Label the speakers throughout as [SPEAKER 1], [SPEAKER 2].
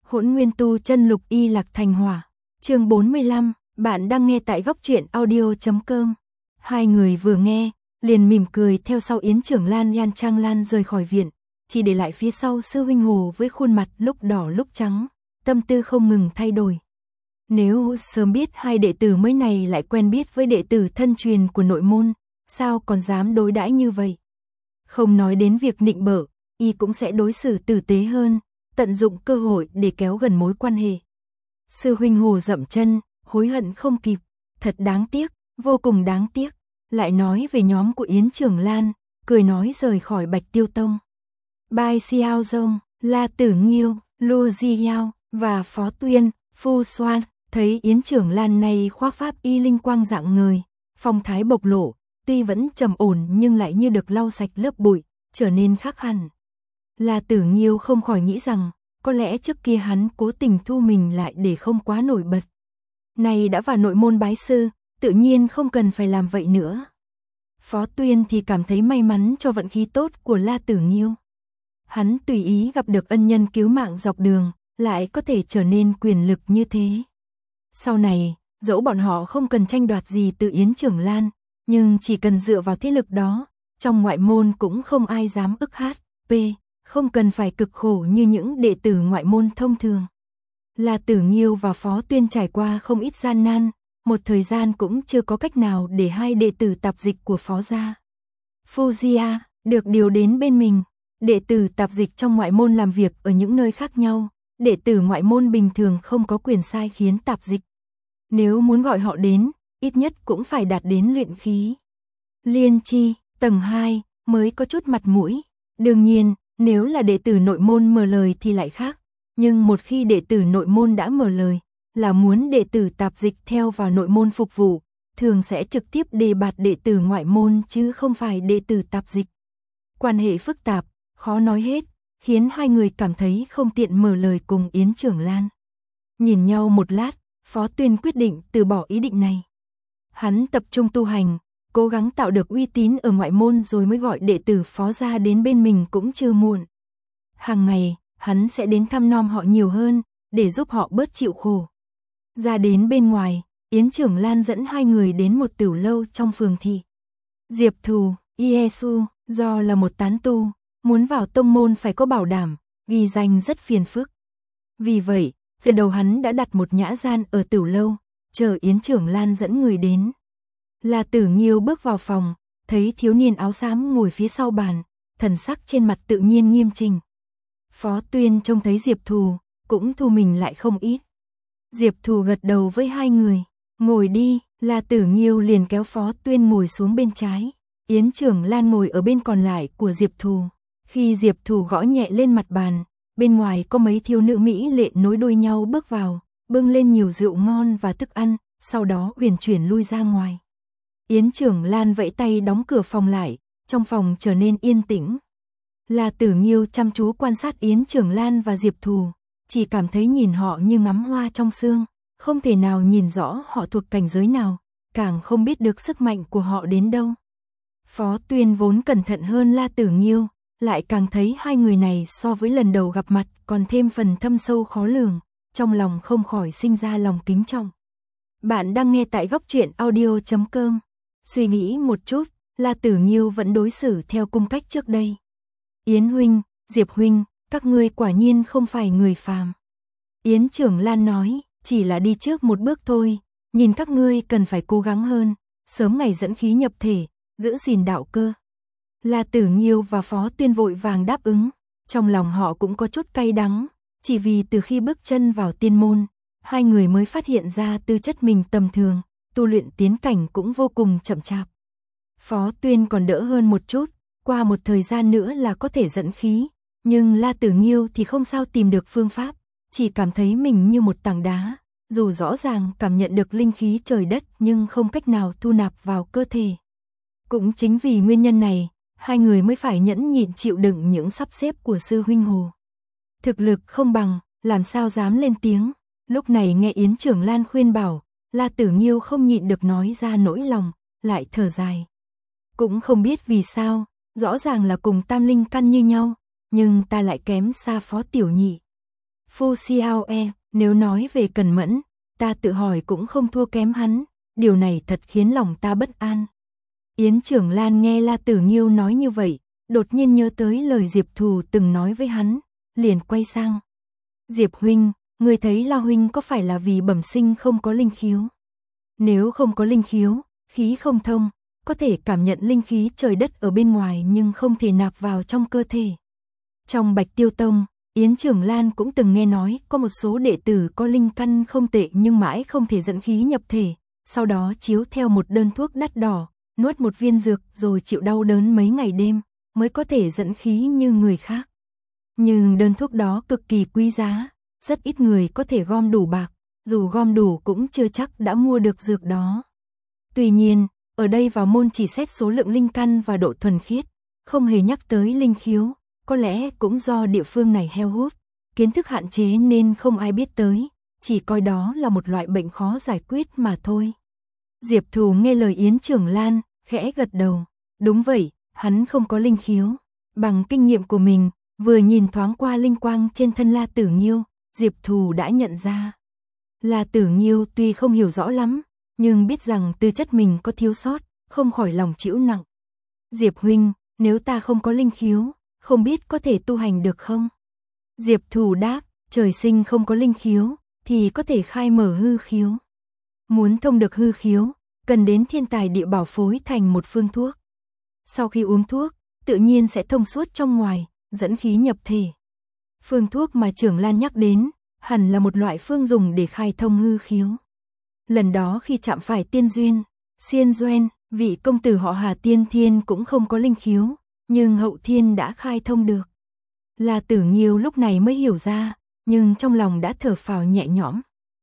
[SPEAKER 1] Hỗn Nguyên Tu Chân Lục Y Lạc Thành Hỏa. Chương 45, bạn đang nghe tại góc truyện audio.com. Hai người vừa nghe, liền mỉm cười theo sau Yến Trưởng Lan Nhan Trang Lan rời khỏi viện, chỉ để lại phía sau sư huynh Hồ với khuôn mặt lúc đỏ lúc trắng, tâm tư không ngừng thay đổi. Nếu sớm biết hai đệ tử mới này lại quen biết với đệ tử thân truyền của nội môn, sao còn dám đối đãi như vậy? Không nói đến việc nịnh bợ, y cũng sẽ đối xử tử tế hơn, tận dụng cơ hội để kéo gần mối quan hệ. Sư huynh Hồ dậm chân, hối hận không kịp, thật đáng tiếc, vô cùng đáng tiếc. Lại nói về nhóm của Yến Trưởng Lan, cười nói rời khỏi Bạch Tiêu Tông. Bai Xiao Dông, La Tử Nghiêu, Lu Di Yao và Phó Tuyên, Phu Xoan, thấy Yến Trưởng Lan này khoác pháp y linh quang rạng ngời, phong thái bộc lộ, tuy vẫn trầm ổn nhưng lại như được lau sạch lớp bụi, trở nên khác hẳn. La Tử Nghiêu không khỏi nghĩ rằng, có lẽ trước kia hắn cố tình thu mình lại để không quá nổi bật. Này đã vào nội môn bái sư, tự nhiên không cần phải làm vậy nữa. Phó Tuyên thì cảm thấy may mắn cho vận khí tốt của La Tử Nghiêu. Hắn tùy ý gặp được ân nhân cứu mạng dọc đường, lại có thể trở nên quyền lực như thế. Sau này, dẫu bọn họ không cần tranh đoạt gì từ Yến Trưởng Lan, nhưng chỉ cần dựa vào thế lực đó, trong ngoại môn cũng không ai dám ức hát, không cần phải cực khổ như những đệ tử ngoại môn thông thường. La Tử Nghiêu và Phó Tuyên trải qua không ít gian nan, một thời gian cũng chưa có cách nào để hai đệ tử tạp dịch của Phó gia Fujia được điều đến bên mình. Đệ tử tạp dịch trong ngoại môn làm việc ở những nơi khác nhau, đệ tử ngoại môn bình thường không có quyền sai khiến tạp dịch. Nếu muốn gọi họ đến, ít nhất cũng phải đạt đến luyện khí Liên Chi, tầng 2, mới có chút mặt mũi. Đương nhiên, nếu là đệ tử nội môn mở lời thì lại khác, nhưng một khi đệ tử nội môn đã mở lời, là muốn đệ tử tạp dịch theo vào nội môn phục vụ, thường sẽ trực tiếp đề bạt đệ tử ngoại môn chứ không phải đệ tử tạp dịch. Quan hệ phức tạp, khó nói hết, khiến hai người cảm thấy không tiện mở lời cùng Yến Trưởng Lan. Nhìn nhau một lát, Phó Tuyên quyết định từ bỏ ý định này. Hắn tập trung tu hành, cố gắng tạo được uy tín ở ngoại môn rồi mới gọi đệ tử Phó gia đến bên mình cũng chưa muộn. Hàng ngày, hắn sẽ đến thăm nom họ nhiều hơn, để giúp họ bớt chịu khổ. Ra đến bên ngoài, Yến Trưởng Lan dẫn hai người đến một tửu lâu trong phường thị. Diệp Thù, Iesu, do là một tán tu, muốn vào tông môn phải có bảo đảm, ghi danh rất phiền phức. Vì vậy, từ đầu hắn đã đặt một nhã gian ở tửu lâu, chờ Yến Trưởng Lan dẫn người đến. La Tử Nghiêu bước vào phòng, thấy thiếu niên áo xám ngồi phía sau bàn, thần sắc trên mặt tự nhiên nghiêm chỉnh. Phó Tuyên trông thấy Diệp Thù, cũng thu mình lại không ít. Diệp Thù gật đầu với hai người, ngồi đi. La Tử Nghiêu liền kéo Phó Tuyên ngồi xuống bên trái, Yến Trưởng Lan ngồi ở bên còn lại của Diệp Thù. Khi Diệp Thù gõ nhẹ lên mặt bàn, bên ngoài có mấy thiếu nữ mỹ lệ nối đuôi nhau bước vào, bưng lên nhiều rượu ngon và thức ăn, sau đó huyền chuyển lui ra ngoài. Yến Trưởng Lan vẫy tay đóng cửa phòng lại, trong phòng trở nên yên tĩnh. La Tử Nghiêu chăm chú quan sát Yến Trưởng Lan và Diệp Thù, chỉ cảm thấy nhìn họ như ngắm hoa trong sương, không thể nào nhìn rõ họ thuộc cảnh giới nào, càng không biết được sức mạnh của họ đến đâu. Phó Tuyên vốn cẩn thận hơn La Tử Nghiêu, lại càng thấy hai người này so với lần đầu gặp mặt còn thêm phần thâm sâu khó lường, trong lòng không khỏi sinh ra lòng kính trọng. Bạn đang nghe tại góc truyện audio.com. Suy nghĩ một chút, La Tử Nghiêu vẫn đối xử theo cung cách trước đây. Yến huynh, Diệp huynh, các ngươi quả nhiên không phải người phàm. Yến Trưởng Lan nói, chỉ là đi trước một bước thôi, nhìn các ngươi cần phải cố gắng hơn, sớm ngày dẫn khí nhập thể, giữ gìn đạo cơ. La Tử Nghiêu và Phó Tuyên vội vàng đáp ứng, trong lòng họ cũng có chút cay đắng, chỉ vì từ khi bước chân vào tiên môn, hai người mới phát hiện ra tư chất mình tầm thường, tu luyện tiến cảnh cũng vô cùng chậm chạp. Phó Tuyên còn đỡ hơn một chút, qua một thời gian nữa là có thể dẫn khí, nhưng La Tử Nghiêu thì không sao tìm được phương pháp, chỉ cảm thấy mình như một tảng đá, dù rõ ràng cảm nhận được linh khí trời đất nhưng không cách nào thu nạp vào cơ thể. Cũng chính vì nguyên nhân này, hai người mới phải nhẫn nhịn chịu đựng những sắp xếp của sư huynh Hồ. Thực lực không bằng, làm sao dám lên tiếng. Lúc này nghe Yến Trưởng Lan khuyên bảo, La Tử Nghiêu không nhịn được nói ra nỗi lòng, lại thở dài. Cũng không biết vì sao, rõ ràng là cùng tam linh căn như nhau, nhưng ta lại kém xa Phó tiểu nhị. Phu Xiao E, nếu nói về cần mẫn, ta tự hỏi cũng không thua kém hắn, điều này thật khiến lòng ta bất an. Yến Trưởng Lan nghe La Tử Nghiêu nói như vậy, đột nhiên nhớ tới lời Diệp Thù từng nói với hắn, liền quay sang. Diệp huynh, người thấy La huynh có phải là vì bẩm sinh không có linh khiếu? Nếu không có linh khiếu, khí không thông, có thể cảm nhận linh khí trời đất ở bên ngoài nhưng không thể nạp vào trong cơ thể. Trong Bạch Tiêu Tông, Yến Trưởng Lan cũng từng nghe nói có một số đệ tử có linh căn không tệ nhưng mãi không thể dẫn khí nhập thể, sau đó chiếu theo một đơn thuốc đắt đỏ, nuốt một viên dược rồi chịu đau đớn mấy ngày đêm, mới có thể dẫn khí như người khác. Nhưng đơn thuốc đó cực kỳ quý giá, rất ít người có thể gom đủ bạc, dù gom đủ cũng chưa chắc đã mua được dược đó. Tuy nhiên, ở đây vào môn chỉ xét số lượng linh căn và độ thuần khiết, không hề nhắc tới linh khiếu, có lẽ cũng do địa phương này heo hút, kiến thức hạn chế nên không ai biết tới, chỉ coi đó là một loại bệnh khó giải quyết mà thôi. Diệp Thù nghe lời Yến Trưởng Lan, khẽ gật đầu, đúng vậy, hắn không có linh khiếu. Bằng kinh nghiệm của mình, vừa nhìn thoáng qua linh quang trên thân La Tử Nghiêu, Diệp Thù đã nhận ra. La Tử Nghiêu tuy không hiểu rõ lắm, nhưng biết rằng tư chất mình có thiếu sót, không khỏi lòng chịu nặng. Diệp huynh, nếu ta không có linh khiếu, không biết có thể tu hành được không? Diệp Thù đáp, trời sinh không có linh khiếu, thì có thể khai mở hư khiếu. Muốn thông được hư khiếu, cần đến thiên tài địa bảo phối thành một phương thuốc. Sau khi uống thuốc, tự nhiên sẽ thông suốt trong ngoài, dẫn khí nhập thể. Phương thuốc mà Trưởng Lan nhắc đến, hẳn là một loại phương dùng để khai thông hư khiếu. Lần đó khi chạm phải Tiên Duyên, Xiên Duyên, vị công tử họ Hà Tiên Thiên cũng không có linh khiếu, nhưng hậu thiên đã khai thông được. La Tử Nghiêu lúc này mới hiểu ra, nhưng trong lòng đã thở phào nhẹ nhõm.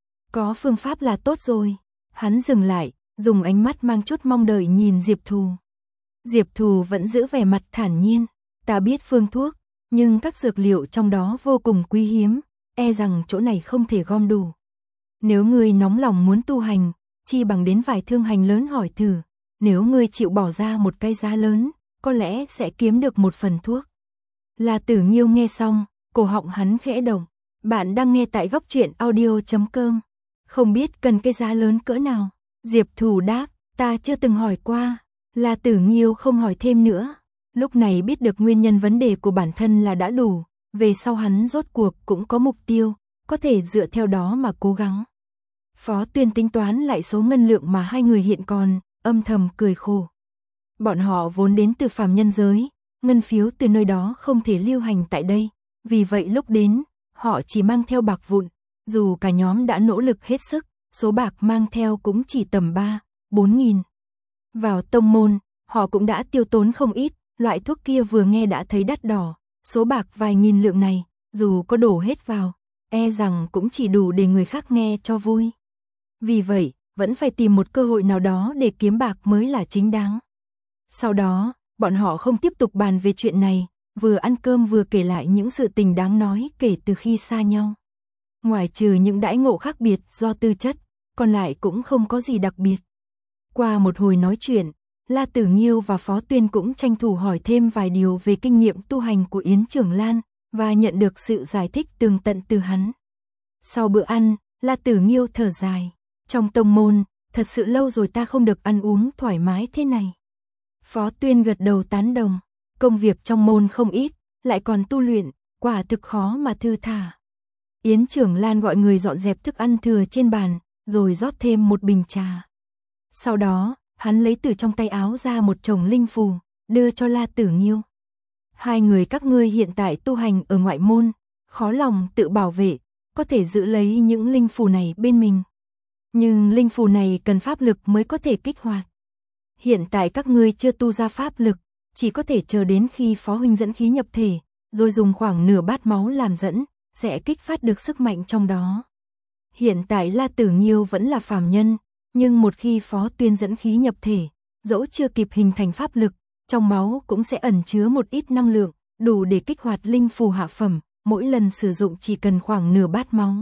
[SPEAKER 1] Có phương pháp là tốt rồi. Hắn dừng lại, dùng ánh mắt mang chút mong đợi nhìn Diệp Thù. Diệp Thù vẫn giữ vẻ mặt thản nhiên, ta biết phương thuốc, nhưng các dược liệu trong đó vô cùng quý hiếm, e rằng chỗ này không thể gom đủ. Nếu ngươi nóng lòng muốn tu hành, chi bằng đến vài thương hành lớn hỏi thử, nếu ngươi chịu bỏ ra một cái giá lớn, có lẽ sẽ kiếm được một phần thuốc. La Tử Nghiêu nghe xong, cổ họng hắn khẽ động. Bạn đang nghe tại góc truyện audio.com. Không biết cần cái giá lớn cỡ nào? Diệp Thù đáp, ta chưa từng hỏi qua. La Tử Nghiêu không hỏi thêm nữa. Lúc này biết được nguyên nhân vấn đề của bản thân là đã đủ, về sau hắn rốt cuộc cũng có mục tiêu, có thể dựa theo đó mà cố gắng. Phó Tuyên tính toán lại số ngân lượng mà hai người hiện còn, âm thầm cười khổ. Bọn họ vốn đến từ phàm nhân giới, ngân phiếu từ nơi đó không thể lưu hành tại đây, vì vậy lúc đến, họ chỉ mang theo bạc vụn, dù cả nhóm đã nỗ lực hết sức, số bạc mang theo cũng chỉ tầm 3-4 nghìn. Vào tông môn, họ cũng đã tiêu tốn không ít, loại thuốc kia vừa nghe đã thấy đắt đỏ, số bạc vài nghìn lượng này, dù có đổ hết vào, e rằng cũng chỉ đủ để người khác nghe cho vui. Vì vậy, vẫn phải tìm một cơ hội nào đó để kiếm bạc mới là chính đáng. Sau đó, bọn họ không tiếp tục bàn về chuyện này, vừa ăn cơm vừa kể lại những sự tình đáng nói kể từ khi xa nhau. Ngoài trừ những đãi ngộ khác biệt do tư chất, còn lại cũng không có gì đặc biệt. Qua một hồi nói chuyện, La Tử Nghiêu và Phó Tuyên cũng tranh thủ hỏi thêm vài điều về kinh nghiệm tu hành của Yến Trưởng Lan, và nhận được sự giải thích tường tận từ hắn. Sau bữa ăn, La Tử Nghiêu thở dài. Trong tông môn, thật sự lâu rồi ta không được ăn uống thoải mái thế này. Phó Tuyên gật đầu tán đồng. Công việc trong môn không ít, lại còn tu luyện, quả thực khó mà thư thả. Yến Trưởng Lan gọi người dọn dẹp thức ăn thừa trên bàn, rồi rót thêm một bình trà. Sau đó, hắn lấy từ trong tay áo ra một chồng linh phù, đưa cho La Tử Nghiêu. Hai người các ngươi hiện tại tu hành ở ngoại môn, khó lòng tự bảo vệ, có thể giữ lấy những linh phù này bên mình. Nhưng linh phù này cần pháp lực mới có thể kích hoạt. Hiện tại các ngươi chưa tu ra pháp lực, chỉ có thể chờ đến khi Phó huynh dẫn khí nhập thể, rồi dùng khoảng nửa bát máu làm dẫn, sẽ kích phát được sức mạnh trong đó. Hiện tại La Tử Nghiêu vẫn là phàm nhân, nhưng một khi Phó Tuyên dẫn khí nhập thể, dẫu chưa kịp hình thành pháp lực, trong máu cũng sẽ ẩn chứa một ít năng lượng, đủ để kích hoạt linh phù hạ phẩm, mỗi lần sử dụng chỉ cần khoảng nửa bát máu.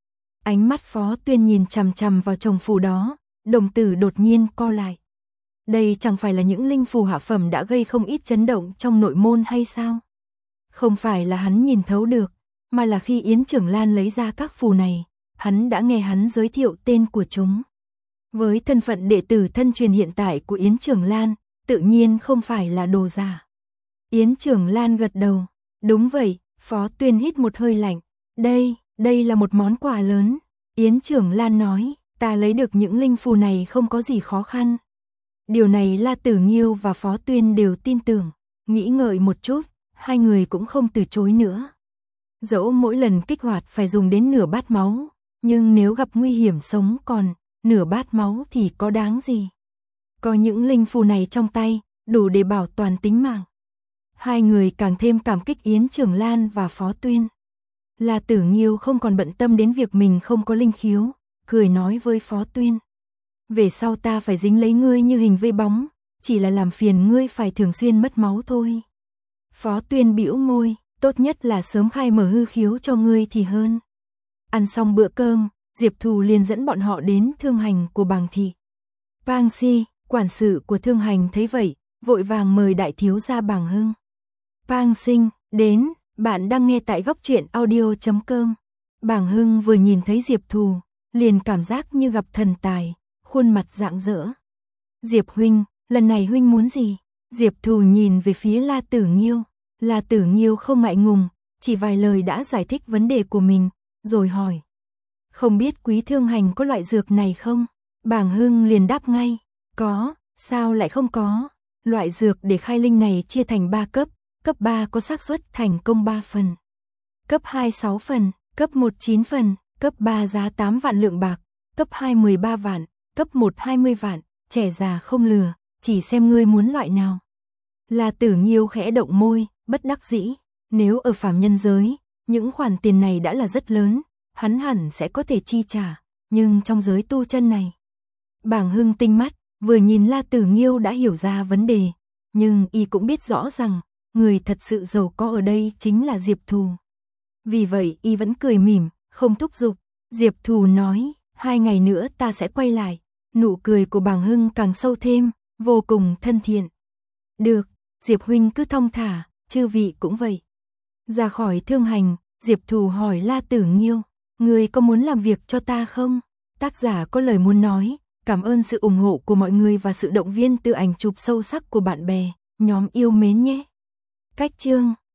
[SPEAKER 1] Ánh mắt Phó Tuyên nhìn chằm chằm vào chồng phù đó, đồng tử đột nhiên co lại. Đây chẳng phải là những linh phù hạ phẩm đã gây không ít chấn động trong nội môn hay sao? Không phải là hắn nhìn thấu được, mà là khi Yến Trưởng Lan lấy ra các phù này, hắn đã nghe hắn giới thiệu tên của chúng. Với thân phận đệ tử thân truyền hiện tại của Yến Trưởng Lan, tự nhiên không phải là đồ giả. Yến Trưởng Lan gật đầu, đúng vậy. Phó Tuyên hít một hơi lạnh, đây là một món quà lớn. Yến Trưởng Lan nói, ta lấy được những linh phù này không có gì khó khăn. Điều này La Tử Nghiêu và Phó Tuyên đều tin tưởng, nghĩ ngợi một chút, hai người cũng không từ chối nữa. Dẫu mỗi lần kích hoạt phải dùng đến nửa bát máu, nhưng nếu gặp nguy hiểm sống còn, nửa bát máu thì có đáng gì. Có những linh phù này trong tay, đủ để bảo toàn tính mạng. Hai người càng thêm cảm kích Yến Trưởng Lan và Phó Tuyên. La Tử Nghiêu không còn bận tâm đến việc mình không có linh khiếu, cười nói với Phó Tuyên. Về sau ta phải dính lấy ngươi như hình vây bóng, chỉ là làm phiền ngươi phải thường xuyên mất máu thôi. Phó Tuyên bĩu môi, tốt nhất là sớm khai mở hư khiếu cho ngươi thì hơn. Ăn xong bữa cơm, Diệp Thù liền dẫn bọn họ đến thương hành của Bàng thị. Bàng Si, quản sự của thương hành thấy vậy, vội vàng mời đại thiếu gia Bàng Hưng. Bàng Sinh, đến, bạn đang nghe tại góc truyện audio.com. Bàng Hưng vừa nhìn thấy Diệp Thù, liền cảm giác như gặp thần tài, khuôn mặt rạng rỡ. Diệp huynh, lần này huynh muốn gì? Diệp Thù nhìn về phía La Tử Nghiêu. La Tử Nghiêu không ngại ngùng, chỉ vài lời đã giải thích vấn đề của mình, rồi hỏi. Không biết quý thương hành có loại dược này không? Bàng Hưng liền đáp ngay, có, sao lại không có? Loại dược để khai linh này chia thành 3 cấp, cấp 3 có xác suất thành công 3 phần, cấp 2 6 phần, cấp 1 9 phần, cấp 3 giá 8 vạn lượng bạc, cấp 2 13 vạn, cấp 1 20 vạn, trẻ già không lừa, chỉ xem ngươi muốn loại nào. La Tử Nghiêu khẽ động môi, bất đắc dĩ, nếu ở phàm nhân giới, những khoản tiền này đã là rất lớn, hắn hẳn sẽ có thể chi trả, nhưng trong giới tu chân này. Bàng Hưng tinh mắt, vừa nhìn La Tử Nghiêu đã hiểu ra vấn đề, nhưng y cũng biết rõ rằng, người thật sự giàu có ở đây chính là Diệp Thù. Vì vậy y vẫn cười mỉm, không thúc giục. Diệp Thù nói, 2 ngày nữa ta sẽ quay lại. Nụ cười của Bàng Hưng càng sâu thêm, vô cùng thân thiện. Được, Diệp huynh cứ thong thả, chư vị cũng vậy. Ra khỏi thương hành, Diệp Thù hỏi La Tử Nghiêu, người có muốn làm việc cho ta không? Tác giả có lời muốn nói, cảm ơn sự ủng hộ của mọi người và sự động viên từ ảnh chụp sâu sắc của bạn bè, nhóm yêu mến nhé. Cách chương